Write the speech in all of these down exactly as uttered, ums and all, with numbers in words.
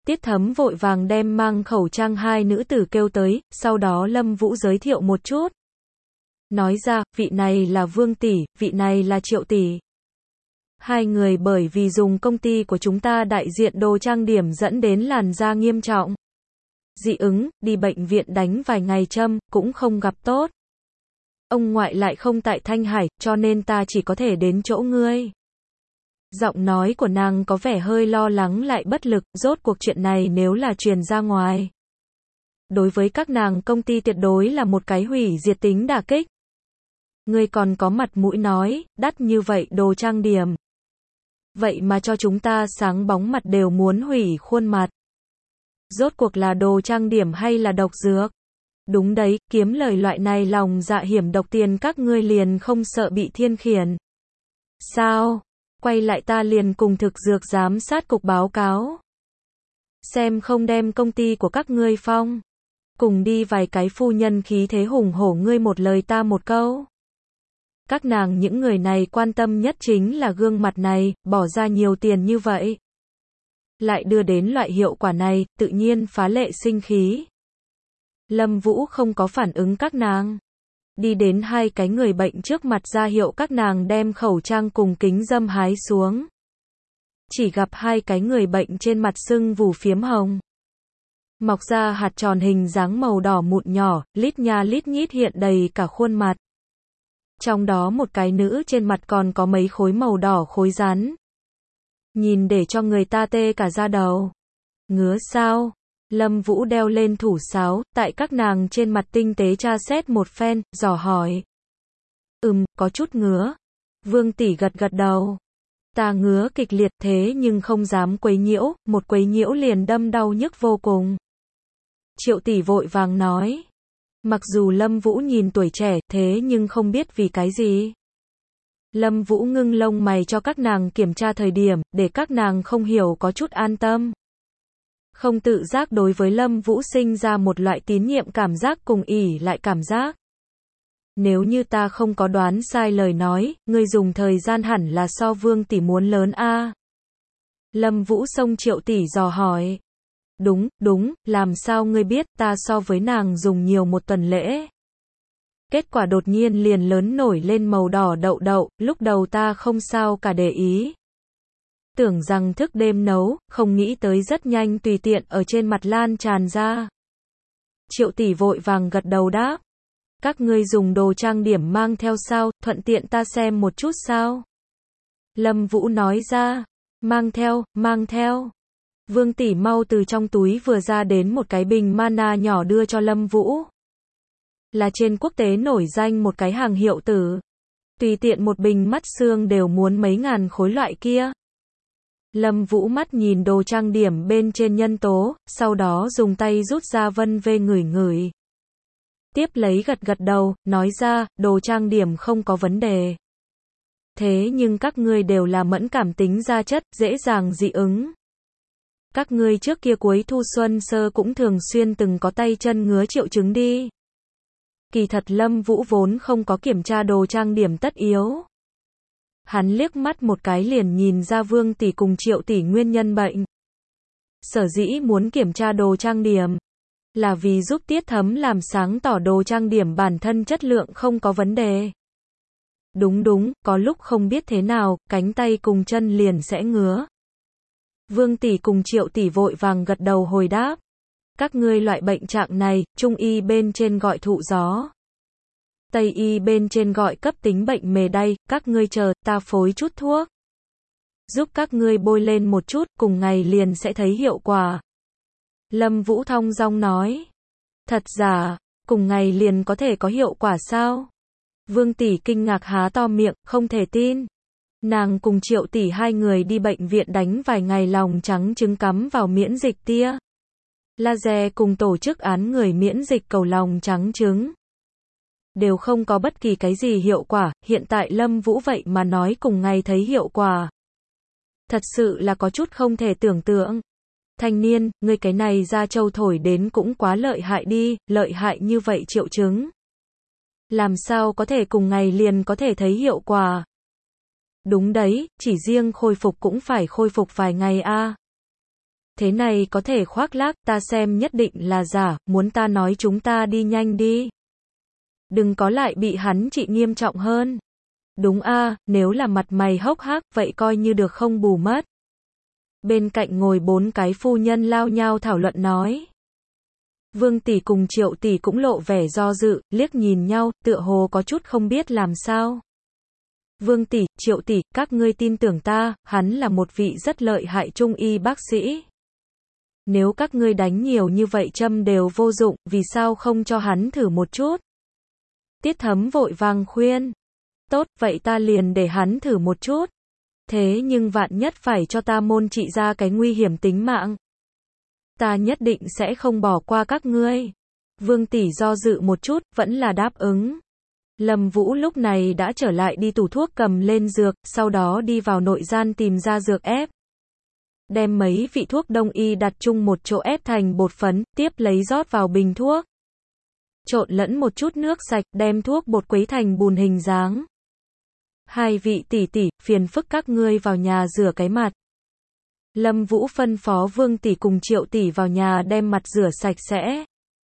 Tiết Thấm vội vàng đem mang khẩu trang hai nữ tử kêu tới, sau đó Lâm Vũ giới thiệu một chút. Nói ra, vị này là Vương tỷ, vị này là Triệu tỷ. Hai người bởi vì dùng công ty của chúng ta đại diện đồ trang điểm dẫn đến làn da nghiêm trọng. Dị ứng, đi bệnh viện đánh vài ngày châm, cũng không gặp tốt. Ông ngoại lại không tại Thanh Hải, cho nên ta chỉ có thể đến chỗ ngươi. Giọng nói của nàng có vẻ hơi lo lắng lại bất lực, rốt cuộc chuyện này nếu là truyền ra ngoài. Đối với các nàng công ty tuyệt đối là một cái hủy diệt tính đả kích. Ngươi còn có mặt mũi nói, đắt như vậy đồ trang điểm. Vậy mà cho chúng ta sáng bóng mặt đều muốn hủy khuôn mặt. Rốt cuộc là đồ trang điểm hay là độc dược? Đúng đấy, kiếm lời loại này lòng dạ hiểm độc tiền các ngươi liền không sợ bị thiên khiển. Sao? Quay lại ta liền cùng thực dược giám sát cục báo cáo. Xem không đem công ty của các ngươi phong. Cùng đi vài cái phu nhân khí thế hùng hổ ngươi một lời ta một câu. Các nàng những người này quan tâm nhất chính là gương mặt này, bỏ ra nhiều tiền như vậy. Lại đưa đến loại hiệu quả này, tự nhiên phá lệ sinh khí. Lâm Vũ không có phản ứng các nàng. Đi đến hai cái người bệnh trước mặt ra hiệu các nàng đem khẩu trang cùng kính dâm hái xuống. Chỉ gặp hai cái người bệnh trên mặt sưng vù phiếm hồng. Mọc ra hạt tròn hình dáng màu đỏ mụn nhỏ, lít nha lít nhít hiện đầy cả khuôn mặt. Trong đó một cái nữ trên mặt còn có mấy khối màu đỏ khối rắn. Nhìn để cho người ta tê cả da đầu. Ngứa sao? Lâm Vũ đeo lên thủ sáo, tại các nàng trên mặt tinh tế tra xét một phen, dò hỏi. Ừm, có chút ngứa. Vương tỷ gật gật đầu. Ta ngứa kịch liệt thế nhưng không dám quấy nhiễu, một quấy nhiễu liền đâm đau nhức vô cùng. Triệu tỷ vội vàng nói. Mặc dù Lâm Vũ nhìn tuổi trẻ, thế nhưng không biết vì cái gì. Lâm Vũ ngưng lông mày cho các nàng kiểm tra thời điểm, để các nàng không hiểu có chút an tâm. Không tự giác đối với Lâm Vũ sinh ra một loại tín nhiệm cảm giác cùng ỷ lại cảm giác. Nếu như ta không có đoán sai lời nói, ngươi dùng thời gian hẳn là so Vương tỷ muốn lớn a. Lâm Vũ xông Triệu tỷ dò hỏi. Đúng, đúng, làm sao ngươi biết ta so với nàng dùng nhiều một tuần lễ. Kết quả đột nhiên liền lớn nổi lên màu đỏ đậu đậu, lúc đầu ta không sao cả để ý. Tưởng rằng thức đêm nấu, không nghĩ tới rất nhanh tùy tiện ở trên mặt lan tràn ra. Triệu tỷ vội vàng gật đầu đáp. Các ngươi dùng đồ trang điểm mang theo sao, thuận tiện ta xem một chút sao. Lâm Vũ nói ra. Mang theo, mang theo. Vương tỷ mau từ trong túi vừa ra đến một cái bình mana nhỏ đưa cho Lâm Vũ. Là trên quốc tế nổi danh một cái hàng hiệu tử. Tùy tiện một bình mắt xương đều muốn mấy ngàn khối loại kia. Lâm Vũ mắt nhìn đồ trang điểm bên trên nhân tố, sau đó dùng tay rút ra vân vê ngửi ngửi. Tiếp lấy gật gật đầu, nói ra, đồ trang điểm không có vấn đề. Thế nhưng các ngươi đều là mẫn cảm tính da chất, dễ dàng dị ứng. Các ngươi trước kia cuối thu xuân sơ cũng thường xuyên từng có tay chân ngứa triệu chứng đi. Kỳ thật Lâm Vũ vốn không có kiểm tra đồ trang điểm tất yếu. Hắn liếc mắt một cái liền nhìn ra Vương tỷ cùng Triệu tỷ nguyên nhân bệnh. Sở dĩ muốn kiểm tra đồ trang điểm là vì giúp Tiết Thấm làm sáng tỏ đồ trang điểm bản thân chất lượng không có vấn đề. Đúng đúng, có lúc không biết thế nào, cánh tay cùng chân liền sẽ ngứa. Vương tỷ cùng Triệu tỷ vội vàng gật đầu hồi đáp. Các ngươi loại bệnh trạng này, Trung y bên trên gọi thụ gió. Tây y bên trên gọi cấp tính bệnh mề đay, các ngươi chờ, ta phối chút thuốc. Giúp các ngươi bôi lên một chút, cùng ngày liền sẽ thấy hiệu quả. Lâm Vũ thong dong nói. Thật giả, cùng ngày liền có thể có hiệu quả sao? Vương tỷ kinh ngạc há to miệng, không thể tin. Nàng cùng Triệu tỷ hai người đi bệnh viện đánh vài ngày lòng trắng trứng cắm vào miễn dịch tia laser cùng tổ chức án người miễn dịch cầu lòng trắng trứng. Đều không có bất kỳ cái gì hiệu quả, hiện tại Lâm Vũ vậy mà nói cùng ngày thấy hiệu quả. Thật sự là có chút không thể tưởng tượng. Thanh niên, ngươi cái này ra châu thổi đến cũng quá lợi hại đi, lợi hại như vậy triệu chứng. Làm sao có thể cùng ngày liền có thể thấy hiệu quả? Đúng đấy, chỉ riêng khôi phục cũng phải khôi phục vài ngày a. thế này có thể khoác lác, ta xem nhất định là giả, muốn ta nói chúng ta đi nhanh đi. Đừng có lại bị hắn trị nghiêm trọng hơn. Đúng a, nếu là mặt mày hốc hác, vậy coi như được không bù mất. Bên cạnh ngồi bốn cái phu nhân lao nhao thảo luận nói. Vương tỷ cùng Triệu tỷ cũng lộ vẻ do dự, liếc nhìn nhau, tựa hồ có chút không biết làm sao. Vương tỷ, Triệu tỷ, các ngươi tin tưởng ta, hắn là một vị rất lợi hại trung y bác sĩ. Nếu các ngươi đánh nhiều như vậy châm đều vô dụng, vì sao không cho hắn thử một chút? Tiết Thấm vội vàng khuyên. Tốt, vậy ta liền để hắn thử một chút. Thế nhưng vạn nhất phải cho ta môn trị ra cái nguy hiểm tính mạng. Ta nhất định sẽ không bỏ qua các ngươi. Vương tỷ do dự một chút, vẫn là đáp ứng. Lâm Vũ lúc này đã trở lại đi tủ thuốc cầm lên dược, sau đó đi vào nội gian tìm ra dược ép. Đem mấy vị thuốc đông y đặt chung một chỗ ép thành bột phấn, tiếp lấy rót vào bình thuốc. Trộn lẫn một chút nước sạch, đem thuốc bột quấy thành bùn hình dáng. Hai vị tỷ tỷ, phiền phức các ngươi vào nhà rửa cái mặt. Lâm Vũ phân phó Vương tỷ cùng Triệu tỷ vào nhà đem mặt rửa sạch sẽ.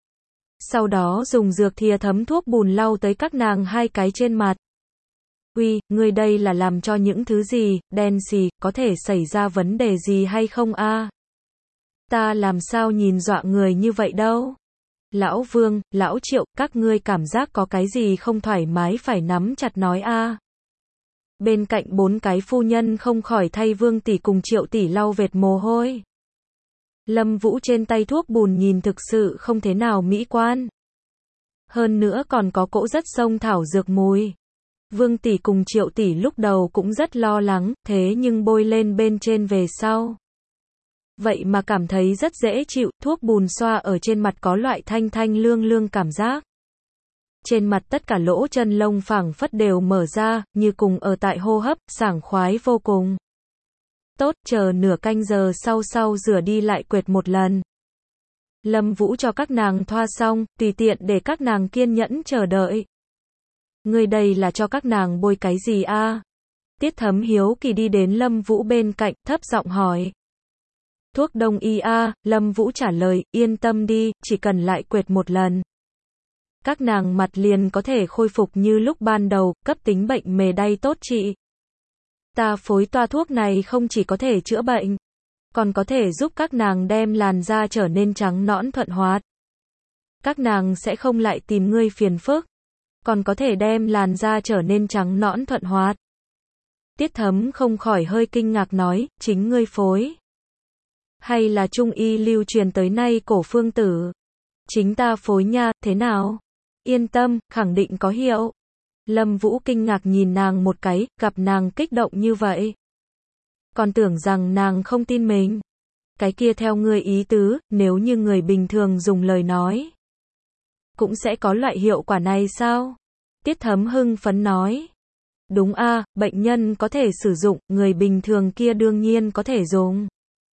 Sau đó dùng dược thìa thấm thuốc bùn lau tới các nàng hai cái trên mặt. Uy, ngươi đây là làm cho những thứ gì, đen xì, có thể xảy ra vấn đề gì hay không a? Ta làm sao nhìn dọa người như vậy đâu? Lão Vương, lão Triệu, các ngươi cảm giác có cái gì không thoải mái phải nắm chặt nói a. Bên cạnh bốn cái phu nhân không khỏi thay Vương tỷ cùng Triệu tỷ lau vệt mồ hôi. Lâm Vũ trên tay thuốc bùn nhìn thực sự không thế nào mỹ quan. Hơn nữa còn có cỗ rất xông thảo dược mùi. Vương tỷ cùng Triệu tỷ lúc đầu cũng rất lo lắng, thế nhưng bôi lên bên trên về sau. Vậy mà cảm thấy rất dễ chịu, thuốc bùn xoa ở trên mặt có loại thanh thanh lương lương cảm giác. Trên mặt tất cả lỗ chân lông phảng phất đều mở ra, như cùng ở tại hô hấp, sảng khoái vô cùng. Tốt, chờ nửa canh giờ sau sau rửa đi lại quệt một lần. Lâm Vũ cho các nàng thoa xong, tùy tiện để các nàng kiên nhẫn chờ đợi. Người đây là cho các nàng bôi cái gì a? Tiết Thấm hiếu kỳ đi đến Lâm Vũ bên cạnh, thấp giọng hỏi. Thuốc đông y a, Lâm Vũ trả lời, yên tâm đi, chỉ cần lại quệt một lần. Các nàng mặt liền có thể khôi phục như lúc ban đầu, cấp tính bệnh mề đay tốt trị. Ta phối toa thuốc này không chỉ có thể chữa bệnh, còn có thể giúp các nàng đem làn da trở nên trắng nõn thuận hoạt. Các nàng sẽ không lại tìm ngươi phiền phức, còn có thể đem làn da trở nên trắng nõn thuận hoạt. Tiết Thấm không khỏi hơi kinh ngạc nói, chính ngươi phối. Hay là trung y lưu truyền tới nay cổ phương tử? Chính ta phối nha, thế nào? Yên tâm, khẳng định có hiệu. Lâm Vũ kinh ngạc nhìn nàng một cái, gặp nàng kích động như vậy. Còn tưởng rằng nàng không tin mình. Cái kia theo ngươi ý tứ, nếu như người bình thường dùng lời nói, cũng sẽ có loại hiệu quả này sao? Tiết Thấm hưng phấn nói. Đúng a, bệnh nhân có thể sử dụng, người bình thường kia đương nhiên có thể dùng.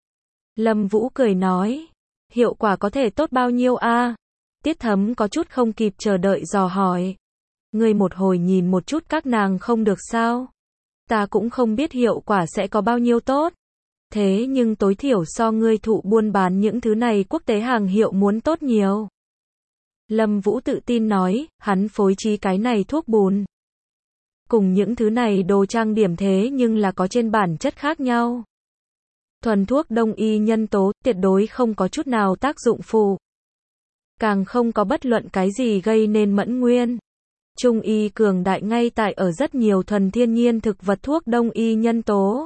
Lâm Vũ cười nói. Hiệu quả có thể tốt bao nhiêu a? Tiết Thấm có chút không kịp chờ đợi dò hỏi. Ngươi một hồi nhìn một chút các nàng không được sao? Ta cũng không biết hiệu quả sẽ có bao nhiêu tốt. Thế nhưng tối thiểu so ngươi thụ buôn bán những thứ này quốc tế hàng hiệu muốn tốt nhiều. Lâm Vũ tự tin nói, hắn phối trí cái này thuốc bùn. Cùng những thứ này đồ trang điểm thế nhưng là có trên bản chất khác nhau. Thuần thuốc đông y nhân tố, tuyệt đối không có chút nào tác dụng phụ. Càng không có bất luận cái gì gây nên mẫn nguyên. Trung y cường đại ngay tại ở rất nhiều thuần thiên nhiên thực vật thuốc đông y nhân tố.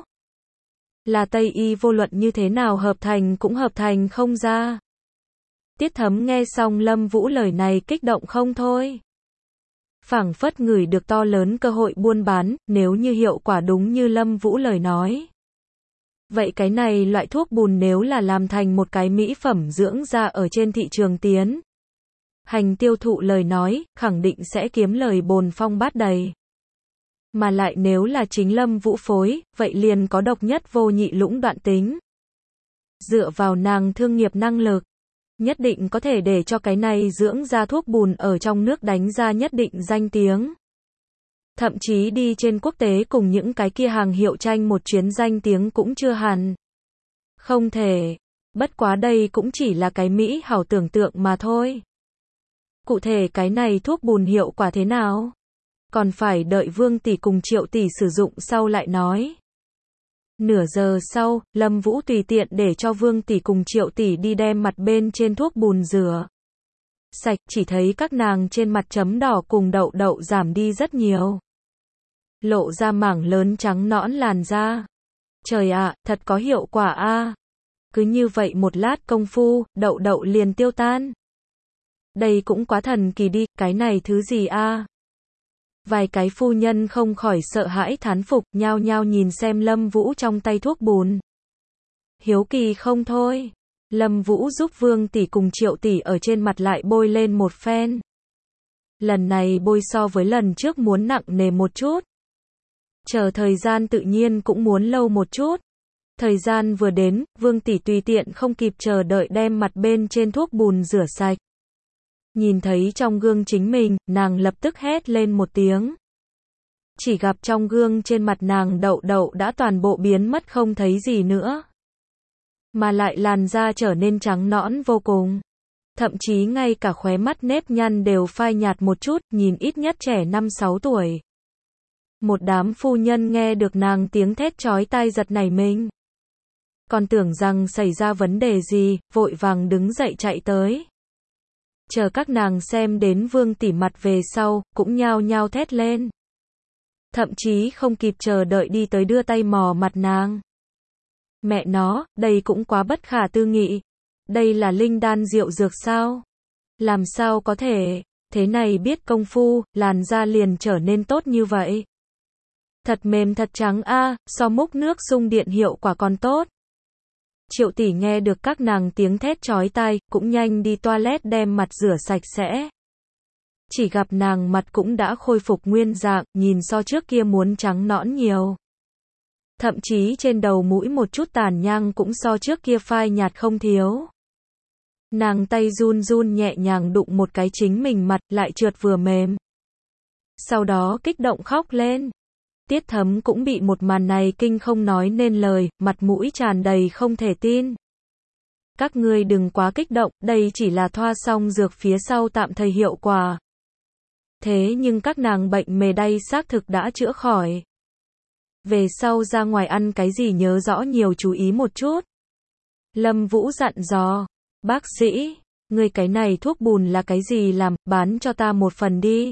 Là Tây y vô luận như thế nào hợp thành cũng hợp thành không ra. Tiết Thấm nghe xong Lâm Vũ lời này kích động không thôi. Phảng phất ngửi được to lớn cơ hội buôn bán, nếu như hiệu quả đúng như Lâm Vũ lời nói. Vậy cái này loại thuốc bùn nếu là làm thành một cái mỹ phẩm dưỡng da ở trên thị trường tiến hành tiêu thụ lời nói, khẳng định sẽ kiếm lời bồn phong bát đầy. Mà lại nếu là chính Lâm Vũ phối, vậy liền có độc nhất vô nhị lũng đoạn tính. Dựa vào nàng thương nghiệp năng lực, nhất định có thể để cho cái này dưỡng da thuốc bùn ở trong nước đánh ra nhất định danh tiếng. Thậm chí đi trên quốc tế cùng những cái kia hàng hiệu tranh một chuyến danh tiếng cũng chưa hẳn. Không thể. Bất quá đây cũng chỉ là cái mỹ hảo tưởng tượng mà thôi. Cụ thể cái này thuốc bùn hiệu quả thế nào? Còn phải đợi Vương tỷ cùng Triệu tỷ sử dụng sau lại nói. Nửa giờ sau, Lâm Vũ tùy tiện để cho Vương tỷ cùng Triệu tỷ đi đem mặt bên trên thuốc bùn rửa sạch, chỉ thấy các nàng trên mặt chấm đỏ cùng đậu đậu giảm đi rất nhiều. Lộ ra mảng lớn trắng nõn làn da. Trời ạ, thật có hiệu quả a. Cứ như vậy một lát công phu, đậu đậu liền tiêu tan. Đây cũng quá thần kỳ đi, cái này thứ gì a? Vài cái phu nhân không khỏi sợ hãi thán phục, nhao nhao nhìn xem Lâm Vũ trong tay thuốc bùn. Hiếu kỳ không thôi. Lâm Vũ giúp Vương tỷ cùng Triệu tỷ ở trên mặt lại bôi lên một phen. Lần này bôi so với lần trước muốn nặng nề một chút. Chờ thời gian tự nhiên cũng muốn lâu một chút. Thời gian vừa đến, Vương tỷ tùy tiện không kịp chờ đợi đem mặt bên trên thuốc bùn rửa sạch. Nhìn thấy trong gương chính mình, nàng lập tức hét lên một tiếng. Chỉ gặp trong gương trên mặt nàng đậu đậu đã toàn bộ biến mất không thấy gì nữa. Mà lại làn da trở nên trắng nõn vô cùng. Thậm chí ngay cả khóe mắt nếp nhăn đều phai nhạt một chút, nhìn ít nhất trẻ năm sáu tuổi. Một đám phu nhân nghe được nàng tiếng thét chói tai giật nảy mình. Còn tưởng rằng xảy ra vấn đề gì, vội vàng đứng dậy chạy tới. Chờ các nàng xem đến Vương tỷ mặt về sau, cũng nhao nhao thét lên. Thậm chí không kịp chờ đợi đi tới đưa tay mò mặt nàng. Mẹ nó, đây cũng quá bất khả tư nghị. Đây là linh đan rượu dược sao? Làm sao có thể, thế này biết công phu, làn da liền trở nên tốt như vậy. Thật mềm thật trắng a, so múc nước xung điện hiệu quả còn tốt. Triệu tỷ nghe được các nàng tiếng thét chói tai, cũng nhanh đi toilet đem mặt rửa sạch sẽ. Chỉ gặp nàng mặt cũng đã khôi phục nguyên dạng, nhìn so trước kia muốn trắng nõn nhiều. Thậm chí trên đầu mũi một chút tàn nhang cũng so trước kia phai nhạt không thiếu. Nàng tay run run nhẹ nhàng đụng một cái chính mình mặt, lại trượt vừa mềm. Sau đó kích động khóc lên. Tiết Thấm cũng bị một màn này kinh không nói nên lời, mặt mũi tràn đầy không thể tin. Các ngươi đừng quá kích động, đây chỉ là thoa xong dược phía sau tạm thời hiệu quả. Thế nhưng các nàng bệnh mề đay xác thực đã chữa khỏi. Về sau ra ngoài ăn cái gì nhớ rõ nhiều chú ý một chút. Lâm Vũ dặn dò, bác sĩ, người cái này thuốc bùn là cái gì làm, bán cho ta một phần đi.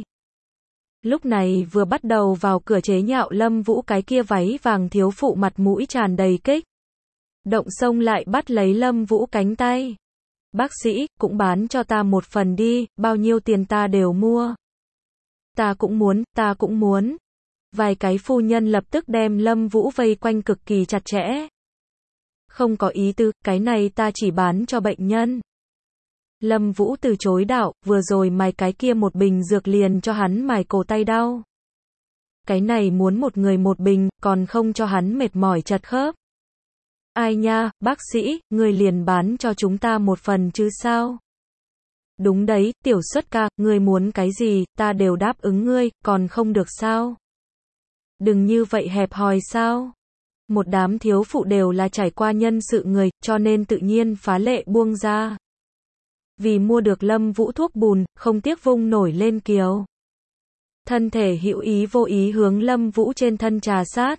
Lúc này vừa bắt đầu vào cửa chế nhạo Lâm Vũ cái kia váy vàng thiếu phụ mặt mũi tràn đầy kích. Động xông lại bắt lấy Lâm Vũ cánh tay. Bác sĩ, cũng bán cho ta một phần đi, bao nhiêu tiền ta đều mua. Ta cũng muốn, ta cũng muốn. Vài cái phu nhân lập tức đem Lâm Vũ vây quanh cực kỳ chặt chẽ. Không có ý tư, cái này ta chỉ bán cho bệnh nhân. Lâm Vũ từ chối đạo, vừa rồi mài cái kia một bình dược liền cho hắn mài cổ tay đau. Cái này muốn một người một bình, còn không cho hắn mệt mỏi chật khớp. Ai nha, bác sĩ, người liền bán cho chúng ta một phần chứ sao? Đúng đấy, tiểu xuất ca, ngươi muốn cái gì, ta đều đáp ứng ngươi, còn không được sao? Đừng như vậy hẹp hòi sao? Một đám thiếu phụ đều là trải qua nhân sự người, cho nên tự nhiên phá lệ buông ra. Vì mua được Lâm Vũ thuốc bùn, không tiếc vung nổi lên kiều. Thân thể hữu ý vô ý hướng Lâm Vũ trên thân trà sát.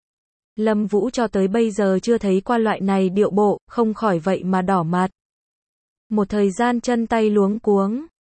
Lâm Vũ cho tới bây giờ chưa thấy qua loại này điệu bộ, không khỏi vậy mà đỏ mặt. Một thời gian chân tay luống cuống.